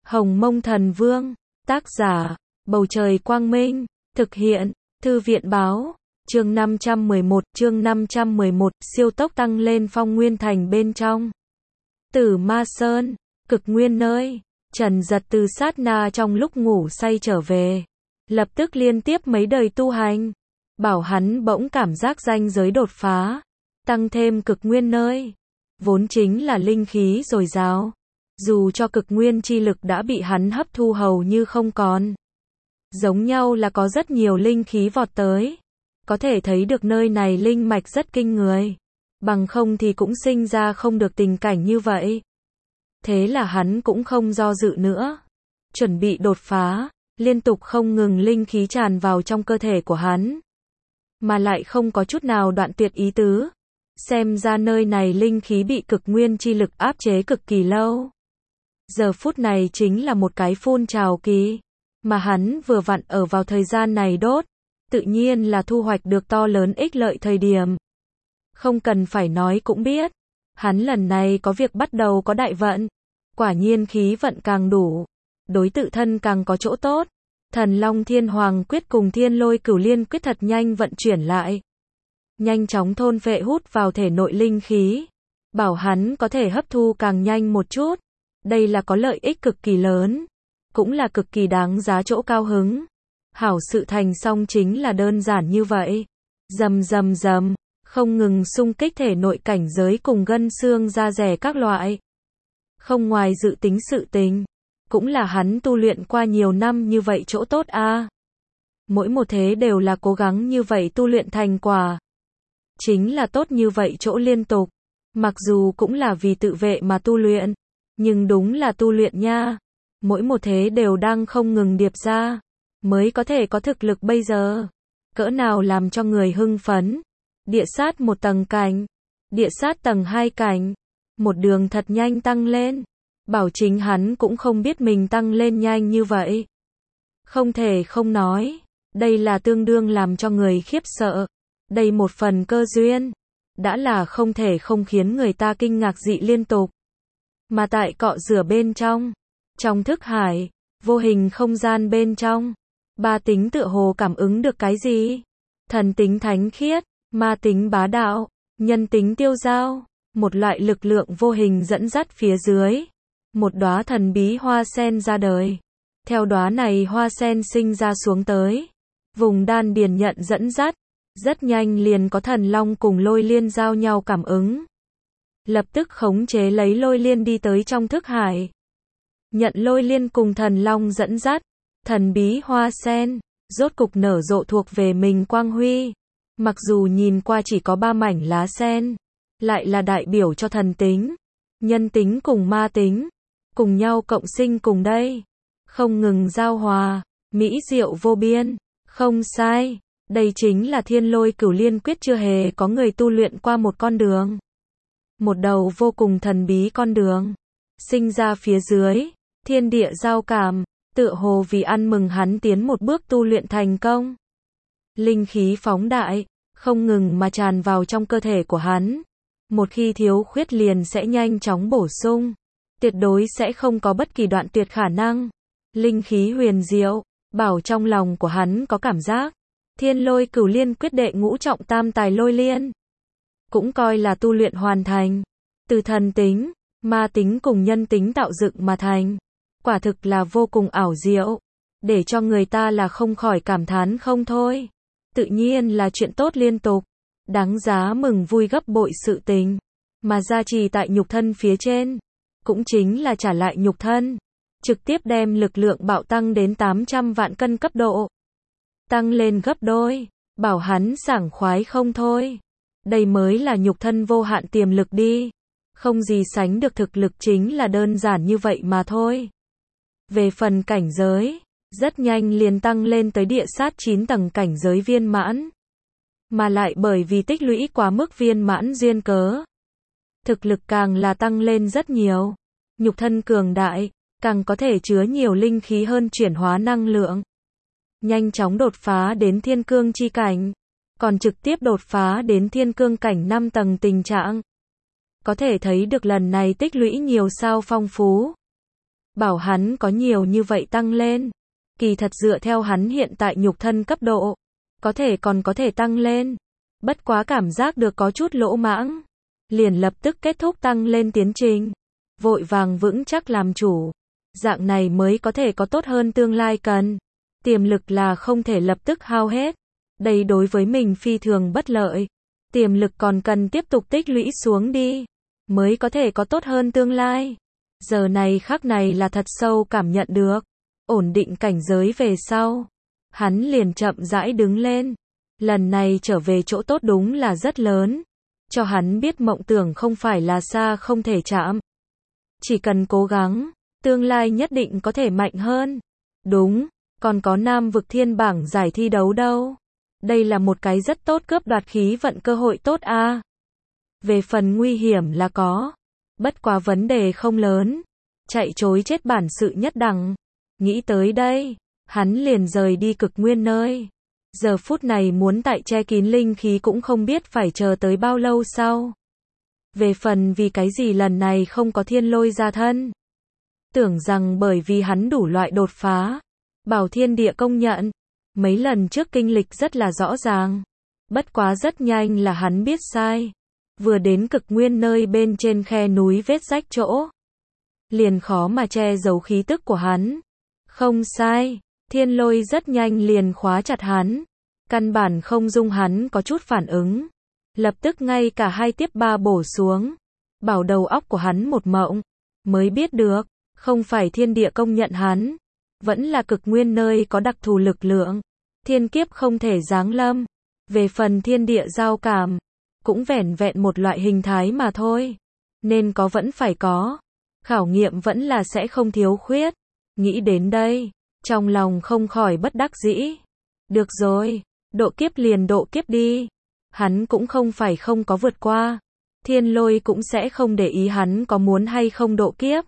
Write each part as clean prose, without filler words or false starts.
Hồng Mông Thần Vương, tác giả, Bầu Trời Quang Minh, thực hiện, Thư viện Báo, chương 511, siêu tốc tăng lên Phong Nguyên Thành bên trong. Tử Ma Sơn, cực nguyên nơi, Trần Giật từ sát na trong lúc ngủ say trở về, lập tức liên tiếp mấy đời tu hành, bảo hắn bỗng cảm giác ranh giới đột phá, tăng thêm cực nguyên nơi, vốn chính là linh khí dồi dào. Dù cho cực nguyên chi lực đã bị hắn hấp thu hầu như không còn. Giống nhau là có rất nhiều linh khí vọt tới. Có thể thấy được nơi này linh mạch rất kinh người. Bằng không thì cũng sinh ra không được tình cảnh như vậy. Thế là hắn cũng không do dự nữa. Chuẩn bị đột phá, liên tục không ngừng linh khí tràn vào trong cơ thể của hắn. Mà lại không có chút nào đoạn tuyệt ý tứ. Xem ra nơi này linh khí bị cực nguyên chi lực áp chế cực kỳ lâu. Giờ phút này chính là một cái phun trào kỳ, mà hắn vừa vặn ở vào thời gian này đốt, tự nhiên là thu hoạch được to lớn ích lợi thời điểm. Không cần phải nói cũng biết, hắn lần này có việc bắt đầu có đại vận, quả nhiên khí vận càng đủ, đối tự thân càng có chỗ tốt. Thần Long Thiên Hoàng quyết cùng Thiên Lôi Cửu Liên quyết thật nhanh vận chuyển lại, nhanh chóng thôn phệ hút vào thể nội linh khí, bảo hắn có thể hấp thu càng nhanh một chút. Đây là có lợi ích cực kỳ lớn, cũng là cực kỳ đáng giá chỗ cao hứng. Hảo sự thành xong chính là đơn giản như vậy. Rầm rầm rầm, không ngừng xung kích thể nội cảnh giới cùng gân xương da dẻ các loại. Không ngoài dự tính sự tình, cũng là hắn tu luyện qua nhiều năm như vậy chỗ tốt a. Mỗi một thế đều là cố gắng như vậy tu luyện thành quả. Chính là tốt như vậy chỗ liên tục, mặc dù cũng là vì tự vệ mà tu luyện. Nhưng đúng là tu luyện nha. Mỗi một thế đều đang không ngừng điệp ra, mới có thể có thực lực bây giờ. Cỡ nào làm cho người hưng phấn. Địa sát một tầng cảnh, địa sát tầng 2 cảnh, một đường thật nhanh tăng lên. Bảo chính hắn cũng không biết mình tăng lên nhanh như vậy. Không thể không nói, đây là tương đương làm cho người khiếp sợ. Đây một phần cơ duyên, đã là không thể không khiến người ta kinh ngạc dị liên tục. Mà tại cọ rửa bên trong thức hải, vô hình không gian bên trong, ba tính tựa hồ cảm ứng được cái gì? Thần tính thánh khiết, ma tính bá đạo, nhân tính tiêu dao, một loại lực lượng vô hình dẫn dắt phía dưới. Một đóa thần bí hoa sen ra đời. Theo đóa này hoa sen sinh ra xuống tới. Vùng đan điền nhận dẫn dắt, rất nhanh liền có thần long cùng lôi liên giao nhau cảm ứng. Lập tức khống chế lấy lôi liên đi tới trong thức hải. Nhận lôi liên cùng thần long dẫn dắt, thần bí hoa sen, rốt cục nở rộ thuộc về mình quang huy. Mặc dù nhìn qua chỉ có 3 mảnh lá sen, lại là đại biểu cho thần tính, nhân tính cùng ma tính, cùng nhau cộng sinh cùng đây. Không ngừng giao hòa, mỹ diệu vô biên, không sai. Đây chính là Thiên Lôi Cửu Liên quyết chưa hề có người tu luyện qua một con đường. Một đầu vô cùng thần bí con đường, sinh ra phía dưới, thiên địa giao cảm, tựa hồ vì ăn mừng hắn tiến một bước tu luyện thành công. Linh khí phóng đại, không ngừng mà tràn vào trong cơ thể của hắn. Một khi thiếu khuyết liền sẽ nhanh chóng bổ sung, tuyệt đối sẽ không có bất kỳ đoạn tuyệt khả năng. Linh khí huyền diệu, bảo trong lòng của hắn có cảm giác. Thiên Lôi Cửu Liên quyết đệ ngũ trọng tam tài lôi liên. Cũng coi là tu luyện hoàn thành, từ thần tính, ma tính cùng nhân tính tạo dựng mà thành. Quả thực là vô cùng ảo diệu, để cho người ta là không khỏi cảm thán không thôi. Tự nhiên là chuyện tốt liên tục, đáng giá mừng vui gấp bội sự tình, mà gia trì tại nhục thân phía trên, cũng chính là trả lại nhục thân, trực tiếp đem lực lượng bạo tăng đến 800 vạn cân cấp độ. Tăng lên gấp đôi, bảo hắn sảng khoái không thôi. Đây mới là nhục thân vô hạn tiềm lực đi. Không gì sánh được thực lực chính là đơn giản như vậy mà thôi. Về phần cảnh giới, rất nhanh liền tăng lên tới địa sát 9 tầng cảnh giới viên mãn. Mà lại bởi vì tích lũy quá mức viên mãn duyên cớ. Thực lực càng là tăng lên rất nhiều. Nhục thân cường đại, càng có thể chứa nhiều linh khí hơn chuyển hóa năng lượng. Nhanh chóng đột phá đến thiên cương chi cảnh. Còn trực tiếp đột phá đến thiên cương cảnh 5 tầng tình trạng. Có thể thấy được lần này tích lũy nhiều sao phong phú. bảo hắn có nhiều như vậy tăng lên. Kỳ thật dựa theo hắn hiện tại nhục thân cấp độ, có thể còn có thể tăng lên. Bất quá cảm giác được có chút lỗ mãng, liền lập tức kết thúc tăng lên tiến trình. Vội vàng vững chắc làm chủ. Dạng này mới có thể có tốt hơn tương lai cần. Tiềm lực là không thể lập tức hao hết. Đây đối với mình phi thường bất lợi. Tiềm lực còn cần tiếp tục tích lũy xuống đi, mới có thể có tốt hơn tương lai. Giờ này khắc này là thật sâu cảm nhận được. Ổn định cảnh giới về sau, hắn liền chậm rãi đứng lên. Lần này trở về chỗ tốt đúng là rất lớn. Cho hắn biết mộng tưởng không phải là xa không thể chạm. Chỉ cần cố gắng, tương lai nhất định có thể mạnh hơn. Đúng, còn có Nam vực thiên bảng giải thi đấu đâu. Đây là một cái rất tốt cướp đoạt khí vận cơ hội tốt a. Về phần nguy hiểm là có. Bất quá vấn đề không lớn. Chạy chối chết bản sự nhất đẳng. Nghĩ tới đây, hắn liền rời đi cực nguyên nơi. Giờ phút này muốn tại che kín linh khí cũng không biết phải chờ tới bao lâu sau. Về phần vì cái gì lần này không có thiên lôi ra thân. Tưởng rằng bởi vì hắn đủ loại đột phá. Bảo thiên địa công nhận. Mấy lần trước kinh lịch rất là rõ ràng. Bất quá rất nhanh là hắn biết sai. Vừa đến cực nguyên nơi bên trên khe núi vết rách chỗ. Liền khó mà che giấu khí tức của hắn. Không sai, thiên lôi rất nhanh liền khóa chặt hắn. Căn bản không dung hắn có chút phản ứng. Lập tức ngay cả 2 tiếp 3 bổ xuống. Bảo đầu óc của hắn một mộng. Mới biết được, không phải thiên địa công nhận hắn. Vẫn là cực nguyên nơi có đặc thù lực lượng. Thiên kiếp không thể giáng lâm. Về phần thiên địa giao cảm, cũng vẻn vẹn một loại hình thái mà thôi. Nên có vẫn phải có. Khảo nghiệm vẫn là sẽ không thiếu khuyết. Nghĩ đến đây, trong lòng không khỏi bất đắc dĩ. Được rồi, độ kiếp liền độ kiếp đi. Hắn cũng không phải không có vượt qua. Thiên lôi cũng sẽ không để ý hắn có muốn hay không độ kiếp.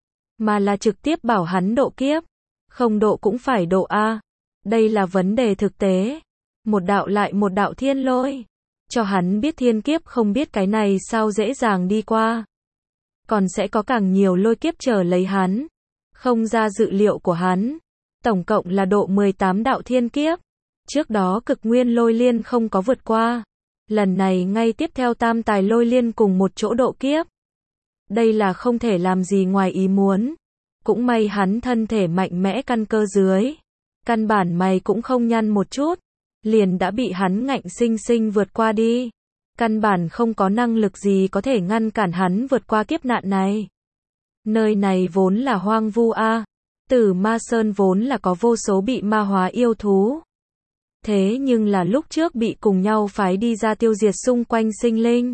Mà là trực tiếp bảo hắn độ kiếp. Không độ cũng phải độ a. Đây là vấn đề thực tế. Một đạo lại một đạo thiên lôi. Cho hắn biết thiên kiếp không biết cái này sao dễ dàng đi qua. Còn sẽ có càng nhiều lôi kiếp chờ lấy hắn. Không ra dự liệu của hắn. Tổng cộng là độ 18 đạo thiên kiếp. Trước đó cực nguyên lôi liên không có vượt qua. Lần này ngay tiếp theo tam tài lôi liên cùng một chỗ độ kiếp. Đây là không thể làm gì ngoài ý muốn. Cũng may hắn thân thể mạnh mẽ căn cơ dưới. Căn bản mày cũng không nhăn một chút. Liền đã bị hắn ngạnh sinh sinh vượt qua đi. Căn bản không có năng lực gì có thể ngăn cản hắn vượt qua kiếp nạn này. Nơi này vốn là hoang vu a. Tử Ma Sơn vốn là có vô số bị ma hóa yêu thú. Thế nhưng là lúc trước bị cùng nhau phái đi ra tiêu diệt xung quanh sinh linh.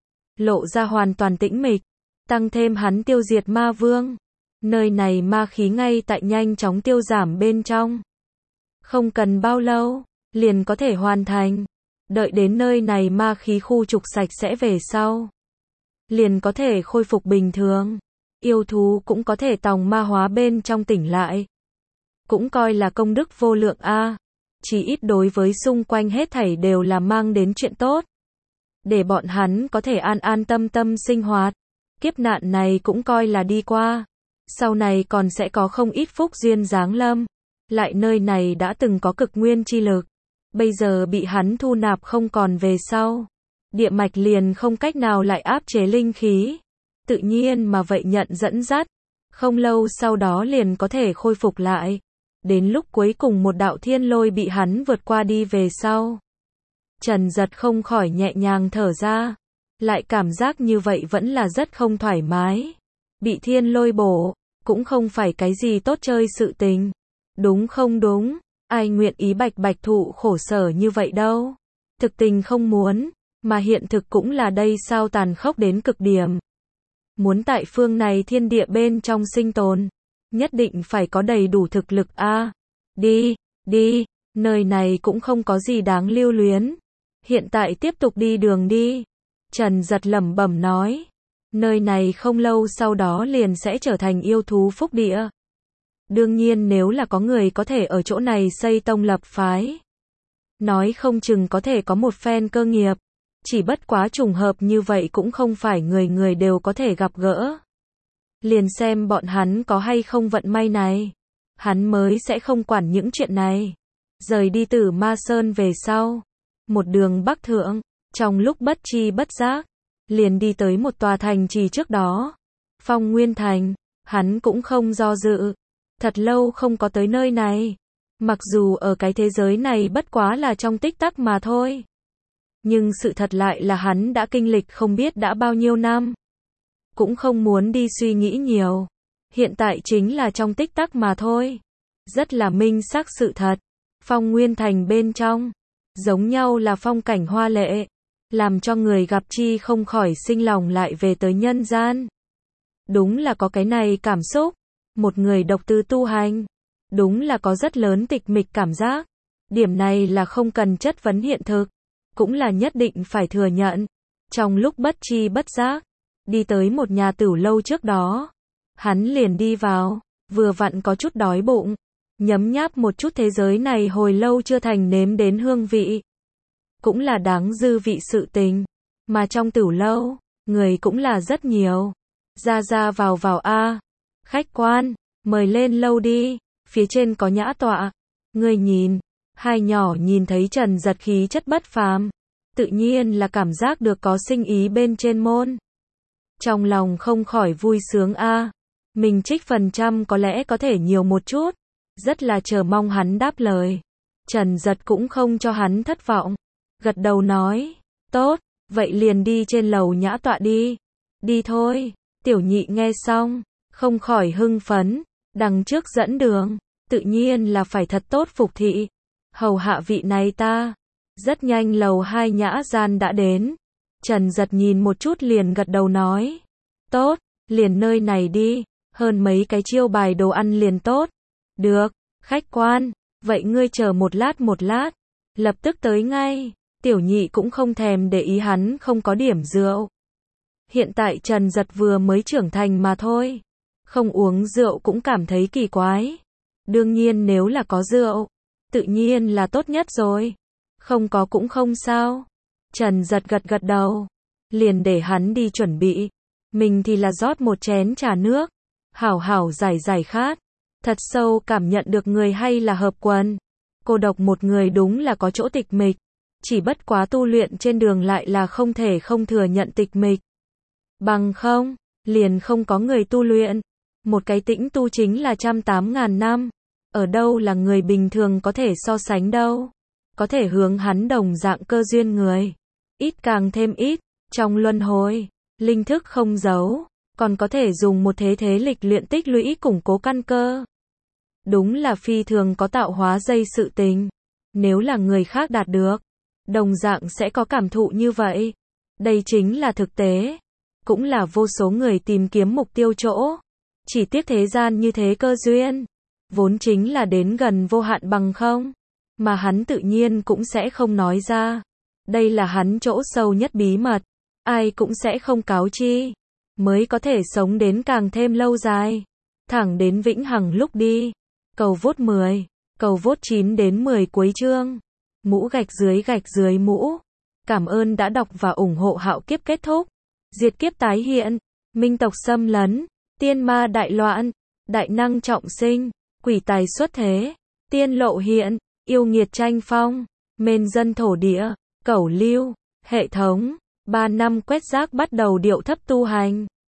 Lộ ra hoàn toàn tĩnh mịch. Tăng thêm hắn tiêu diệt ma vương. Nơi này ma khí ngay tại nhanh chóng tiêu giảm bên trong. Không cần bao lâu, liền có thể hoàn thành. Đợi đến nơi này ma khí khu trục sạch sẽ về sau. Liền có thể khôi phục bình thường. Yêu thú cũng có thể tòng ma hóa bên trong tỉnh lại. Cũng coi là công đức vô lượng a. Chỉ ít đối với xung quanh hết thảy đều là mang đến chuyện tốt. Để bọn hắn có thể an an tâm tâm sinh hoạt. Kiếp nạn này cũng coi là đi qua. Sau này còn sẽ có không ít phúc duyên giáng lâm. Lại nơi này đã từng có cực nguyên chi lực. Bây giờ bị hắn thu nạp không còn về sau. Địa mạch liền không cách nào lại áp chế linh khí. Tự nhiên mà vậy nhận dẫn dắt. Không lâu sau đó liền có thể khôi phục lại. Đến lúc cuối cùng một đạo thiên lôi bị hắn vượt qua đi về sau. Trần Giật không khỏi nhẹ nhàng thở ra. Lại cảm giác như vậy vẫn là rất không thoải mái. Bị thiên lôi bổ, cũng không phải cái gì tốt chơi sự tình. Đúng không đúng, ai nguyện ý bạch bạch thụ khổ sở như vậy đâu. Thực tình không muốn, mà hiện thực cũng là đây sao tàn khốc đến cực điểm. Muốn tại phương này thiên địa bên trong sinh tồn, nhất định phải có đầy đủ thực lực a. Đi, nơi này cũng không có gì đáng lưu luyến. Hiện tại tiếp tục đi đường đi. Trần Giật lẩm bẩm nói. Nơi này không lâu sau đó liền sẽ trở thành yêu thú phúc địa. Đương nhiên nếu là có người có thể ở chỗ này xây tông lập phái. Nói không chừng có thể có một phen cơ nghiệp. Chỉ bất quá trùng hợp như vậy cũng không phải người người đều có thể gặp gỡ. liền xem bọn hắn có hay không vận may này. Hắn mới sẽ không quản những chuyện này. Rời đi Tử Ma Sơn về sau, một đường bắc thượng, trong lúc bất tri bất giác, liền đi tới một tòa thành trì trước đó. Phong Nguyên Thành, hắn cũng không do dự. Thật lâu không có tới nơi này. Mặc dù ở cái thế giới này bất quá là trong tích tắc mà thôi. Nhưng sự thật lại là hắn đã kinh lịch không biết đã bao nhiêu năm. Cũng không muốn đi suy nghĩ nhiều. Hiện tại chính là trong tích tắc mà thôi. Rất là minh xác sự thật. Phong Nguyên Thành bên trong, giống nhau là phong cảnh hoa lệ, làm cho người gặp chi không khỏi sinh lòng lại về tới nhân gian. Đúng là có cái này cảm xúc. Một người độc tư tu hành, đúng là có rất lớn tịch mịch cảm giác. Điểm này là không cần chất vấn hiện thực, cũng là nhất định phải thừa nhận. Trong lúc bất tri bất giác, đi tới một nhà tửu lâu trước đó, hắn liền đi vào, vừa vặn có chút đói bụng, nhấm nháp một chút thế giới này hồi lâu chưa thành nếm đến hương vị. Cũng là đáng dư vị sự tình, mà trong tửu lâu, người cũng là rất nhiều. Ra ra vào vào a. Khách quan, mời lên lâu đi, phía trên có nhã tọa. Người nhìn, hai nhỏ nhìn thấy Trần Giật khí chất bất phàm, tự nhiên là cảm giác được có sinh ý bên trên môn. Trong lòng không khỏi vui sướng a. Mình trích phần trăm có lẽ có thể nhiều một chút. Rất là chờ mong hắn đáp lời. Trần Giật cũng không cho hắn thất vọng. Gật đầu nói, tốt, vậy liền đi trên lầu nhã tọa đi. Đi thôi. Tiểu Nhị nghe xong, không khỏi hưng phấn, đằng trước dẫn đường, tự nhiên là phải thật tốt phục thị. Hầu hạ vị này ta. Rất nhanh lầu 2 nhã gian đã đến. Trần Giật nhìn một chút liền gật đầu nói, tốt, liền nơi này đi, hơn mấy cái chiêu bài đồ ăn liền tốt. Được, khách quan, vậy ngươi chờ một lát, lập tức tới ngay. Tiểu Nhị cũng không thèm để ý hắn không có điểm rượu. Hiện tại Trần Giật vừa mới trưởng thành mà thôi, không uống rượu cũng cảm thấy kỳ quái. Đương nhiên nếu là có rượu, tự nhiên là tốt nhất rồi. Không có cũng không sao. Trần Giật gật đầu, liền để hắn đi chuẩn bị. Mình thì là rót một chén trà nước, hảo hảo giải khát. Thật sâu cảm nhận được người hay là hợp quần. Cô độc một người đúng là có chỗ tịch mịch. Chỉ bất quá tu luyện trên đường lại là không thể không thừa nhận tịch mịch. Bằng không, liền không có người tu luyện. Một cái tĩnh tu chính là 108.000 năm. Ở đâu là người bình thường có thể so sánh đâu. Có thể hướng hắn đồng dạng cơ duyên người. Ít càng thêm ít, trong luân hồi, linh thức không giấu, còn có thể dùng một thế lịch luyện tích lũy củng cố căn cơ. Đúng là phi thường có tạo hóa dây sự tình. Nếu là người khác đạt được, đồng dạng sẽ có cảm thụ như vậy. Đây chính là thực tế. Cũng là vô số người tìm kiếm mục tiêu chỗ. Chỉ tiếc thế gian như thế cơ duyên, vốn chính là đến gần vô hạn bằng không. Mà hắn tự nhiên cũng sẽ không nói ra. Đây là hắn chỗ sâu nhất bí mật. Ai cũng sẽ không cáo chi. Mới có thể sống đến càng thêm lâu dài. Thẳng đến vĩnh hằng lúc đi. Cầu vốt 10. Cầu vốt 9 đến 10 cuối chương. Mũ gạch dưới mũ. Cảm ơn đã đọc và ủng hộ Hạo Kiếp kết thúc. Diệt kiếp tái hiện. Minh tộc xâm lấn. Tiên ma đại loạn. Đại năng trọng sinh. Quỷ tài xuất thế. Tiên lộ hiện. Yêu nghiệt tranh phong. Mên dân thổ địa. Cẩu lưu. Hệ thống. 3 năm quét rác bắt đầu điệu thấp tu hành.